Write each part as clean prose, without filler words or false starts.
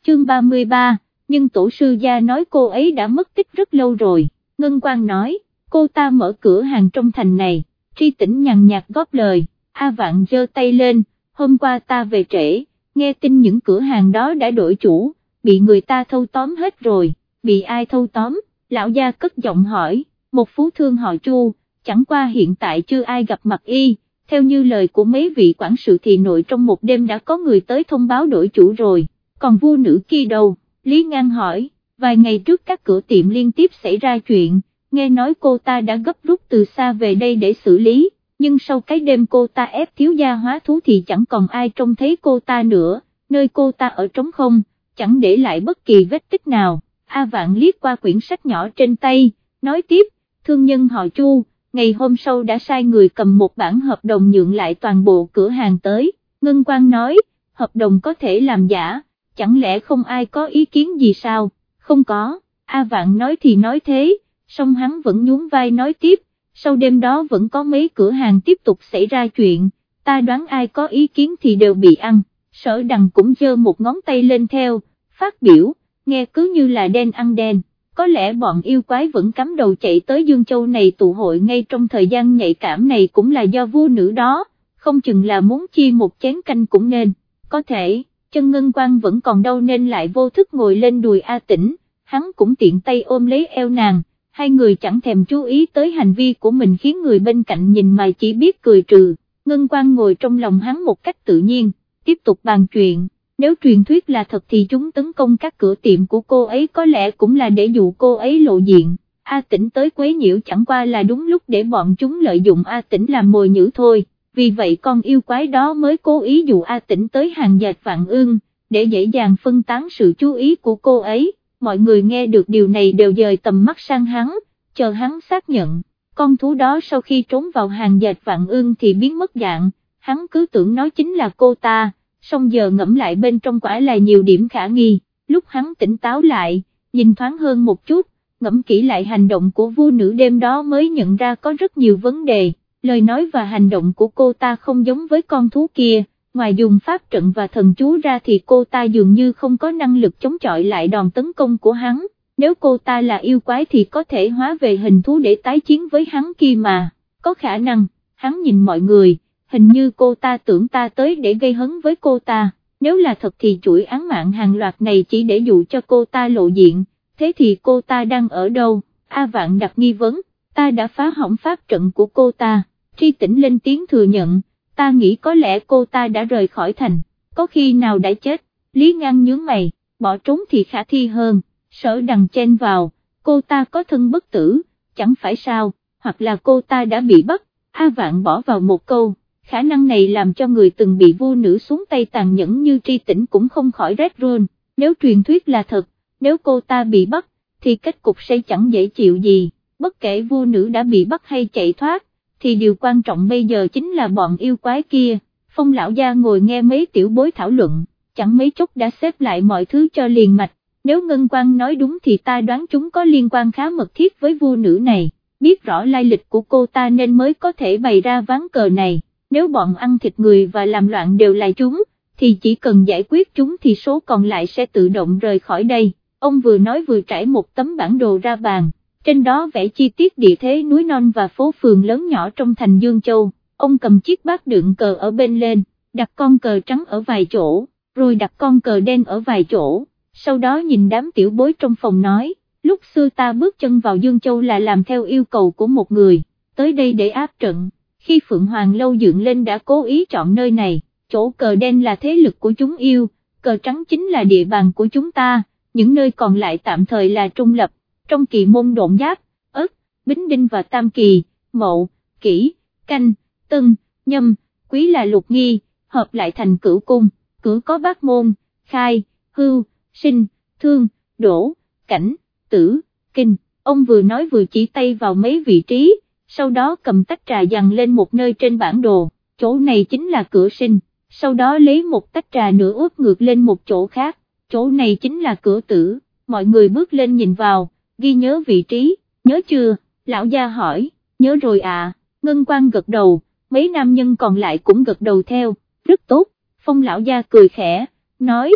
chương 33, nhưng tổ sư gia nói cô ấy đã mất tích rất lâu rồi. Ngân Quang nói, cô ta mở cửa hàng trong thành này. Tri Tĩnh nhàn nhạt góp lời. A Vạn giơ tay lên, hôm qua ta về trễ, nghe tin những cửa hàng đó đã đổi chủ, bị người ta thâu tóm hết rồi. Bị ai thâu tóm? Lão gia cất giọng hỏi. Một phú thương họ Chu, chẳng qua hiện tại chưa ai gặp mặt y. Theo như lời của mấy vị quản sự thì nội trong một đêm đã có người tới thông báo đổi chủ rồi. Còn vua nữ kia đâu? Lý Ngang hỏi. Vài ngày trước các cửa tiệm liên tiếp xảy ra chuyện, nghe nói cô ta đã gấp rút từ xa về đây để xử lý, nhưng sau cái đêm cô ta ép thiếu gia hóa thú thì chẳng còn ai trông thấy cô ta nữa, nơi cô ta ở trống không, chẳng để lại bất kỳ vết tích nào. A Vạn liếc qua quyển sách nhỏ trên tay, nói tiếp, thương nhân họ Chu, ngày hôm sau đã sai người cầm một bản hợp đồng nhượng lại toàn bộ cửa hàng tới. Ngân Quang nói, hợp đồng có thể làm giả, chẳng lẽ không ai có ý kiến gì sao? Không có. A Vạn nói thì nói thế, song hắn vẫn nhún vai nói tiếp, sau đêm đó vẫn có mấy cửa hàng tiếp tục xảy ra chuyện, ta đoán ai có ý kiến thì đều bị ăn. Sở Đằng cũng giơ một ngón tay lên theo, phát biểu, nghe cứ như là đen ăn đen, có lẽ bọn yêu quái vẫn cắm đầu chạy tới Dương Châu này tụ hội ngay trong thời gian nhạy cảm này cũng là do vua nữ đó, không chừng là muốn chia một chén canh cũng nên, có thể. Chân Ngân Quang vẫn còn đau nên lại vô thức ngồi lên đùi A Tĩnh, hắn cũng tiện tay ôm lấy eo nàng, hai người chẳng thèm chú ý tới hành vi của mình khiến người bên cạnh nhìn mà chỉ biết cười trừ. Ngân Quang ngồi trong lòng hắn một cách tự nhiên, tiếp tục bàn chuyện, nếu truyền thuyết là thật thì chúng tấn công các cửa tiệm của cô ấy có lẽ cũng là để dụ cô ấy lộ diện, A Tĩnh tới quấy nhiễu chẳng qua là đúng lúc để bọn chúng lợi dụng A Tĩnh làm mồi nhử thôi. Vì vậy con yêu quái đó mới cố ý dụ A Tĩnh tới hàng dệt Vạn Ương, để dễ dàng phân tán sự chú ý của cô ấy. Mọi người nghe được điều này đều dời tầm mắt sang hắn, chờ hắn xác nhận. Con thú đó sau khi trốn vào hàng dệt Vạn Ương thì biến mất dạng, hắn cứ tưởng nó chính là cô ta, song giờ ngẫm lại bên trong quả là nhiều điểm khả nghi. Lúc hắn tỉnh táo lại, nhìn thoáng hơn một chút, ngẫm kỹ lại hành động của vua nữ đêm đó mới nhận ra có rất nhiều vấn đề. Lời nói và hành động của cô ta không giống với con thú kia, ngoài dùng pháp trận và thần chú ra thì cô ta dường như không có năng lực chống chọi lại đòn tấn công của hắn, nếu cô ta là yêu quái thì có thể hóa về hình thú để tái chiến với hắn kia mà, có khả năng, hắn nhìn mọi người, hình như cô ta tưởng ta tới để gây hấn với cô ta, nếu là thật thì chuỗi án mạng hàng loạt này chỉ để dụ cho cô ta lộ diện, thế thì cô ta đang ở đâu? A Vạn đặt nghi vấn, ta đã phá hỏng pháp trận của cô ta. Tri Tĩnh lên tiếng thừa nhận, ta nghĩ có lẽ cô ta đã rời khỏi thành, có khi nào đã chết. Lý Ngang nhướng mày, bỏ trốn thì khả thi hơn. Sở Đằng chen vào, cô ta có thân bất tử, chẳng phải sao, hoặc là cô ta đã bị bắt. A Vạn bỏ vào một câu, khả năng này làm cho người từng bị vua nữ xuống tay tàn nhẫn như Tri Tĩnh cũng không khỏi rét run. Nếu truyền thuyết là thật, nếu cô ta bị bắt, thì kết cục sẽ chẳng dễ chịu gì, bất kể vua nữ đã bị bắt hay chạy thoát, thì điều quan trọng bây giờ chính là bọn yêu quái kia. Phong lão gia ngồi nghe mấy tiểu bối thảo luận, chẳng mấy chốc đã xếp lại mọi thứ cho liền mạch, nếu Ngân Quang nói đúng thì ta đoán chúng có liên quan khá mật thiết với vua nữ này, biết rõ lai lịch của cô ta nên mới có thể bày ra ván cờ này, nếu bọn ăn thịt người và làm loạn đều là chúng, thì chỉ cần giải quyết chúng thì số còn lại sẽ tự động rời khỏi đây. Ông vừa nói vừa trải một tấm bản đồ ra bàn, trên đó vẽ chi tiết địa thế núi non và phố phường lớn nhỏ trong thành Dương Châu, ông cầm chiếc bát đựng cờ ở bên lên, đặt con cờ trắng ở vài chỗ, rồi đặt con cờ đen ở vài chỗ, sau đó nhìn đám tiểu bối trong phòng nói, lúc xưa ta bước chân vào Dương Châu là làm theo yêu cầu của một người, tới đây để áp trận, khi Phượng Hoàng Lâu dựng lên đã cố ý chọn nơi này, chỗ cờ đen là thế lực của chúng yêu, cờ trắng chính là địa bàn của chúng ta, những nơi còn lại tạm thời là trung lập. Trong kỳ môn Độn Giáp, Ất, Bính Đinh và Tam Kỳ, Mậu, Kỷ, Canh, Tân, Nhâm, Quý là lục nghi, hợp lại thành Cửu Cung, Cửu có bát môn, Khai, Hưu, Sinh, Thương, Đỗ, Cảnh, Tử, Kinh. Ông vừa nói vừa chỉ tay vào mấy vị trí, sau đó cầm tách trà dằn lên một nơi trên bản đồ, chỗ này chính là cửa Sinh, sau đó lấy một tách trà nữa úp ngược lên một chỗ khác, chỗ này chính là cửa Tử. Mọi người bước lên nhìn vào, ghi nhớ vị trí, nhớ chưa? Lão gia hỏi, nhớ rồi à. Ngân Quang gật đầu, mấy nam nhân còn lại cũng gật đầu theo, rất tốt. Phong lão gia cười khẽ, nói,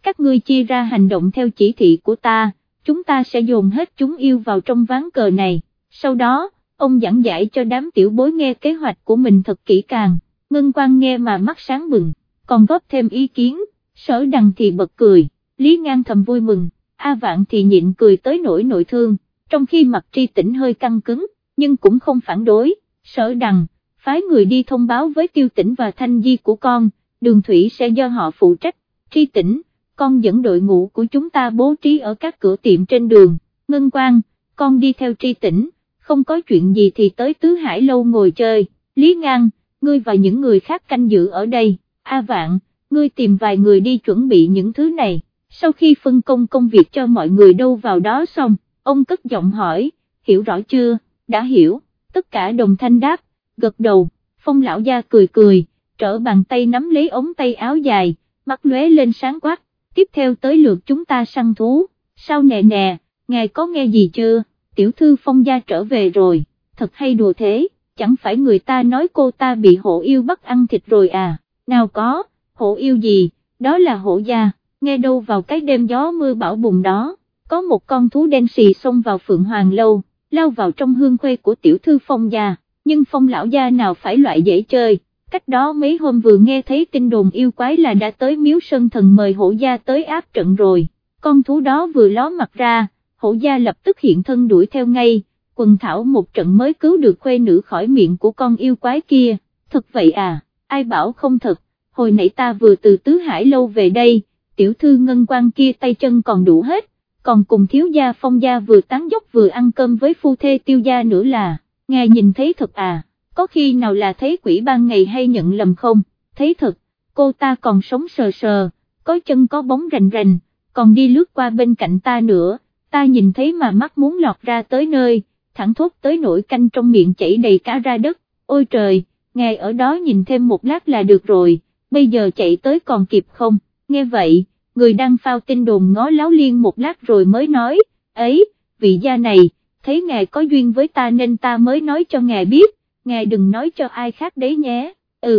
các ngươi chia ra hành động theo chỉ thị của ta, chúng ta sẽ dồn hết chúng yêu vào trong ván cờ này. Sau đó, ông giảng giải cho đám tiểu bối nghe kế hoạch của mình thật kỹ càng. Ngân Quang nghe mà mắt sáng bừng, còn góp thêm ý kiến. Sở Đằng thì bật cười, Lý Ngang thầm vui mừng, A Vạn thì nhịn cười tới nỗi nội thương, trong khi mặt Tri Tĩnh hơi căng cứng, nhưng cũng không phản đối. Sở Đằng, phái người đi thông báo với Tiêu Tĩnh và Thanh Di của con, đường thủy sẽ do họ phụ trách. Tri Tĩnh, con dẫn đội ngũ của chúng ta bố trí ở các cửa tiệm trên đường. Ngân Quang, con đi theo Tri Tĩnh, không có chuyện gì thì tới Tứ Hải Lâu ngồi chơi. Lý Ngang, ngươi và những người khác canh giữ ở đây. A Vạn, ngươi tìm vài người đi chuẩn bị những thứ này. Sau khi phân công công việc cho mọi người đâu vào đó xong, ông cất giọng hỏi, hiểu rõ chưa? Đã hiểu, tất cả đồng thanh đáp, gật đầu. Phong lão gia cười cười, trở bàn tay nắm lấy ống tay áo dài, mắt lóe lên sáng quắc, tiếp theo tới lượt chúng ta săn thú. Sao nè nè, ngài có nghe gì chưa? Tiểu thư Phong gia trở về rồi, thật hay đùa thế, chẳng phải người ta nói cô ta bị hổ yêu bắt ăn thịt rồi à? Nào có, hổ yêu gì, đó là hổ gia. Nghe đâu vào cái đêm gió mưa bão bùng đó, có một con thú đen xì xông vào Phượng Hoàng Lâu, lao vào trong hương khuê của tiểu thư Phong gia, nhưng Phong lão gia nào phải loại dễ chơi, cách đó mấy hôm vừa nghe thấy tin đồn yêu quái là đã tới Miếu Sơn Thần mời hổ gia tới áp trận rồi, con thú đó vừa ló mặt ra, hổ gia lập tức hiện thân đuổi theo ngay, quần thảo một trận mới cứu được khuê nữ khỏi miệng của con yêu quái kia. Thật vậy à? Ai bảo không thật, hồi nãy ta vừa từ Tứ Hải Lâu về đây, tiểu thư Ngân Quang kia tay chân còn đủ hết, còn cùng thiếu gia Phong gia vừa tán dốc vừa ăn cơm với phu thê Tiêu gia nữa là, ngài nhìn thấy thật à? Có khi nào là thấy quỷ ban ngày hay nhận lầm không? Thấy thật, cô ta còn sống sờ sờ, có chân có bóng rành rành, còn đi lướt qua bên cạnh ta nữa, ta nhìn thấy mà mắt muốn lọt ra tới nơi, thẳng thốt tới nỗi canh trong miệng chảy đầy cả ra đất. Ôi trời, ngài ở đó nhìn thêm một lát là được rồi, bây giờ chạy tới còn kịp không? Nghe vậy, người đang phao tin đồn ngó Láo Liên một lát rồi mới nói, ấy, vị gia này, thấy ngài có duyên với ta nên ta mới nói cho ngài biết, ngài đừng nói cho ai khác đấy nhé.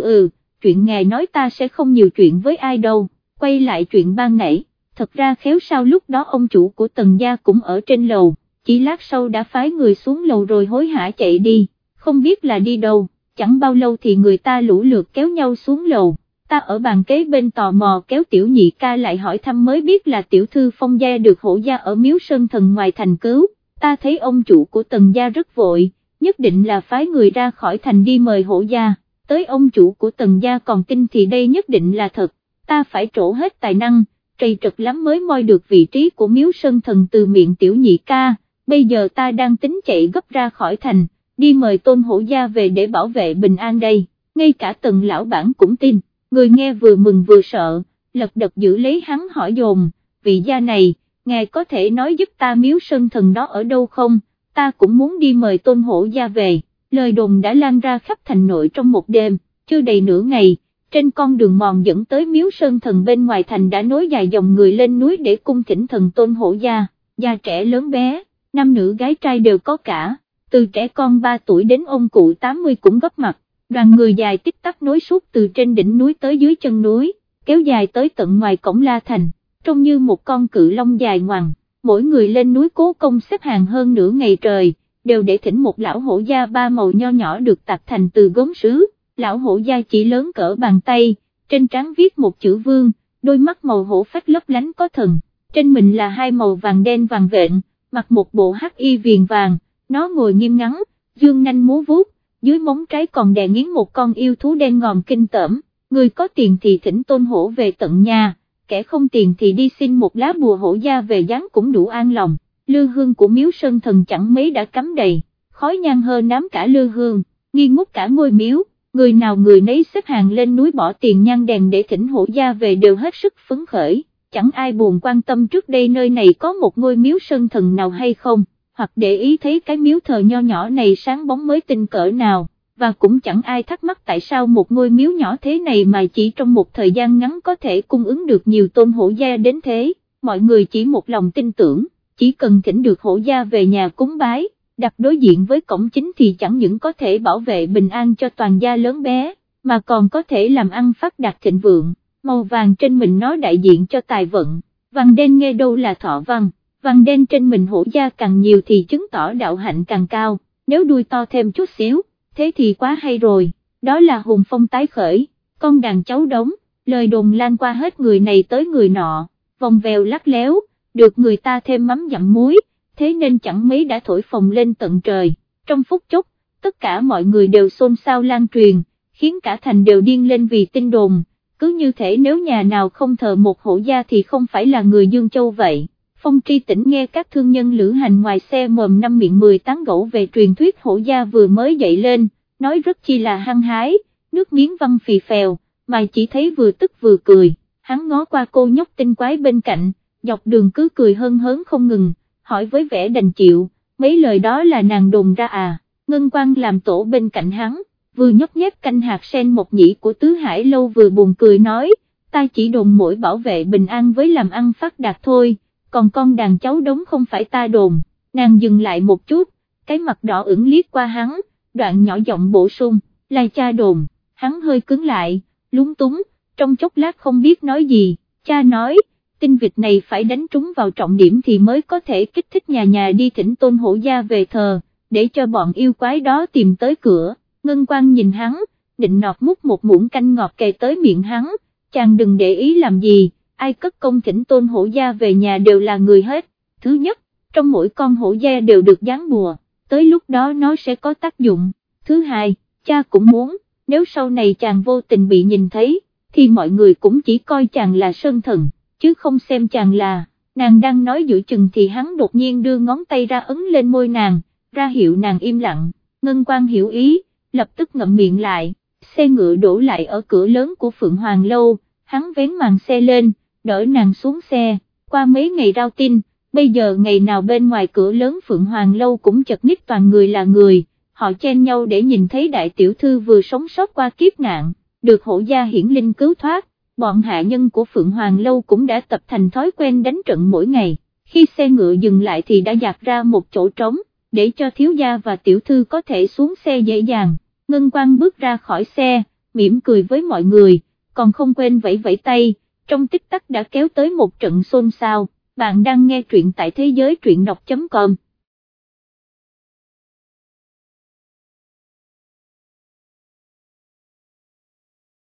Chuyện ngài nói ta sẽ không nhiều chuyện với ai đâu. Quay lại chuyện ban nãy, thật ra khéo sao lúc đó ông chủ của Tần gia cũng ở trên lầu, chỉ lát sau đã phái người xuống lầu rồi hối hả chạy đi, không biết là đi đâu, chẳng bao lâu thì người ta lũ lượt kéo nhau xuống lầu. Ta ở bàn kế bên tò mò kéo tiểu nhị ca lại hỏi thăm mới biết là tiểu thư Phong gia được hổ gia ở Miếu Sơn Thần ngoài thành cứu, ta thấy ông chủ của Tần gia rất vội, nhất định là phái người ra khỏi thành đi mời hổ gia, tới ông chủ của Tần gia còn tin thì đây nhất định là thật, ta phải trổ hết tài năng, trầy trật lắm mới moi được vị trí của Miếu Sơn Thần từ miệng tiểu nhị ca, bây giờ ta đang tính chạy gấp ra khỏi thành, đi mời Tôn hổ gia về để bảo vệ bình an đây, ngay cả Tần lão bản cũng tin. Người nghe vừa mừng vừa sợ, lật đật giữ lấy hắn hỏi dồn, vị gia này, ngài có thể nói giúp ta Miếu Sơn Thần đó ở đâu không, ta cũng muốn đi mời Tôn hổ gia về. Lời đồn đã lan ra khắp thành nội trong một đêm, chưa đầy nửa ngày, trên con đường mòn dẫn tới Miếu Sơn Thần bên ngoài thành đã nối dài dòng người lên núi để cung thỉnh thần Tôn hổ gia, già trẻ lớn bé, nam nữ gái trai đều có cả, từ trẻ con 3 tuổi đến ông cụ 80 cũng góp mặt. Đoàn người dài tích tắc nối suốt từ trên đỉnh núi tới dưới chân núi, kéo dài tới tận ngoài cổng La Thành, trông như một con cự long dài ngoằng, mỗi người lên núi cố công xếp hàng hơn nửa ngày trời, đều để thỉnh một lão hổ gia 3 màu nho nhỏ được tạc thành từ gốm sứ, lão hổ gia chỉ lớn cỡ bàn tay, trên trán viết một chữ vương, đôi mắt màu hổ phách lấp lánh có thần, trên mình là 2 màu vàng đen vàng vện, mặc một bộ hắc y viền vàng, nó ngồi nghiêm ngắn, dương nanh múa vuốt. Dưới móng trái còn đè nghiến một con yêu thú đen ngòm kinh tởm, người có tiền thì thỉnh Tôn hổ về tận nhà, kẻ không tiền thì đi xin một lá bùa hổ gia về dán cũng đủ an lòng. Lư hương của Miếu Sơn Thần chẳng mấy đã cắm đầy, khói nhang hơ nám cả lư hương, nghi ngút cả ngôi miếu, người nào người nấy xếp hàng lên núi bỏ tiền nhang đèn để thỉnh hổ gia về đều hết sức phấn khởi, chẳng ai buồn quan tâm trước đây nơi này có một ngôi Miếu Sơn Thần nào hay không, hoặc để ý thấy cái miếu thờ nho nhỏ này sáng bóng mới tinh cỡ nào, và cũng chẳng ai thắc mắc tại sao một ngôi miếu nhỏ thế này mà chỉ trong một thời gian ngắn có thể cung ứng được nhiều Tôn hổ gia đến thế, mọi người chỉ một lòng tin tưởng, chỉ cần thỉnh được hổ gia về nhà cúng bái, đặt đối diện với cổng chính thì chẳng những có thể bảo vệ bình an cho toàn gia lớn bé, mà còn có thể làm ăn phát đạt thịnh vượng, màu vàng trên mình nó đại diện cho tài vận, vàng đen nghe đâu là thọ văn, vàng đen trên mình hổ gia càng nhiều thì chứng tỏ đạo hạnh càng cao, nếu đuôi to thêm chút xíu, thế thì quá hay rồi, đó là hùng phong tái khởi, con đàn cháu đống, lời đồn lan qua hết người này tới người nọ, vòng vèo lắc léo, được người ta thêm mắm dặm muối, thế nên chẳng mấy đã thổi phồng lên tận trời, trong phút chốc, tất cả mọi người đều xôn xao lan truyền, khiến cả thành đều điên lên vì tin đồn, cứ như thể nếu nhà nào không thờ một hổ gia thì không phải là người Dương Châu vậy. Phong Tri Tĩnh nghe các thương nhân lữ hành ngoài xe mồm năm miệng 10 tán gẫu về truyền thuyết hổ gia vừa mới dậy lên, nói rất chi là hăng hái, nước miếng văng phì phèo, mà chỉ thấy vừa tức vừa cười, hắn ngó qua cô nhóc tinh quái bên cạnh, dọc đường cứ cười hân hớn không ngừng, hỏi với vẻ đành chịu, mấy lời đó là nàng đồn ra à, Ngân Quang làm tổ bên cạnh hắn, vừa nhấp nhép canh hạt sen một nhĩ của Tứ Hải Lâu vừa buồn cười nói, ta chỉ đồn mỗi bảo vệ bình an với làm ăn phát đạt thôi, còn con đàn cháu đống không phải ta đồn, nàng dừng lại một chút, cái mặt đỏ ửng liếc qua hắn, đoạn nhỏ giọng bổ sung, là cha đồn, hắn hơi cứng lại, lúng túng, trong chốc lát không biết nói gì, cha nói, tin vịt này phải đánh trúng vào trọng điểm thì mới có thể kích thích nhà nhà đi thỉnh Tôn Hổ gia về thờ, để cho bọn yêu quái đó tìm tới cửa. Ngân Quang nhìn hắn, định nọt múc một muỗng canh ngọt kề tới miệng hắn, chàng đừng để ý làm gì, ai cất công thỉnh Tôn Hổ gia về nhà đều là người hết, thứ nhất, trong mỗi con hổ gia đều được dán bùa, tới lúc đó nó sẽ có tác dụng, thứ hai, cha cũng muốn, nếu sau này chàng vô tình bị nhìn thấy, thì mọi người cũng chỉ coi chàng là sơn thần, chứ không xem chàng là, nàng đang nói giữa chừng thì hắn đột nhiên đưa ngón tay ra ấn lên môi nàng, ra hiệu nàng im lặng, Ngân Quang hiểu ý, lập tức ngậm miệng lại, xe ngựa đổ lại ở cửa lớn của Phượng Hoàng Lâu, hắn vén màn xe lên, đỡ nàng xuống xe, qua mấy ngày rao tin, bây giờ ngày nào bên ngoài cửa lớn Phượng Hoàng Lâu cũng chật ních toàn người là người, họ chen nhau để nhìn thấy đại tiểu thư vừa sống sót qua kiếp nạn, được hổ gia hiển linh cứu thoát, bọn hạ nhân của Phượng Hoàng Lâu cũng đã tập thành thói quen đánh trận mỗi ngày, khi xe ngựa dừng lại thì đã dạt ra một chỗ trống, để cho thiếu gia và tiểu thư có thể xuống xe dễ dàng. Ngân Quang bước ra khỏi xe, mỉm cười với mọi người, còn không quên vẫy vẫy tay, trong tích tắc đã kéo tới một trận xôn xao. Bạn đang nghe truyện tại thế giới truyện đọc.com.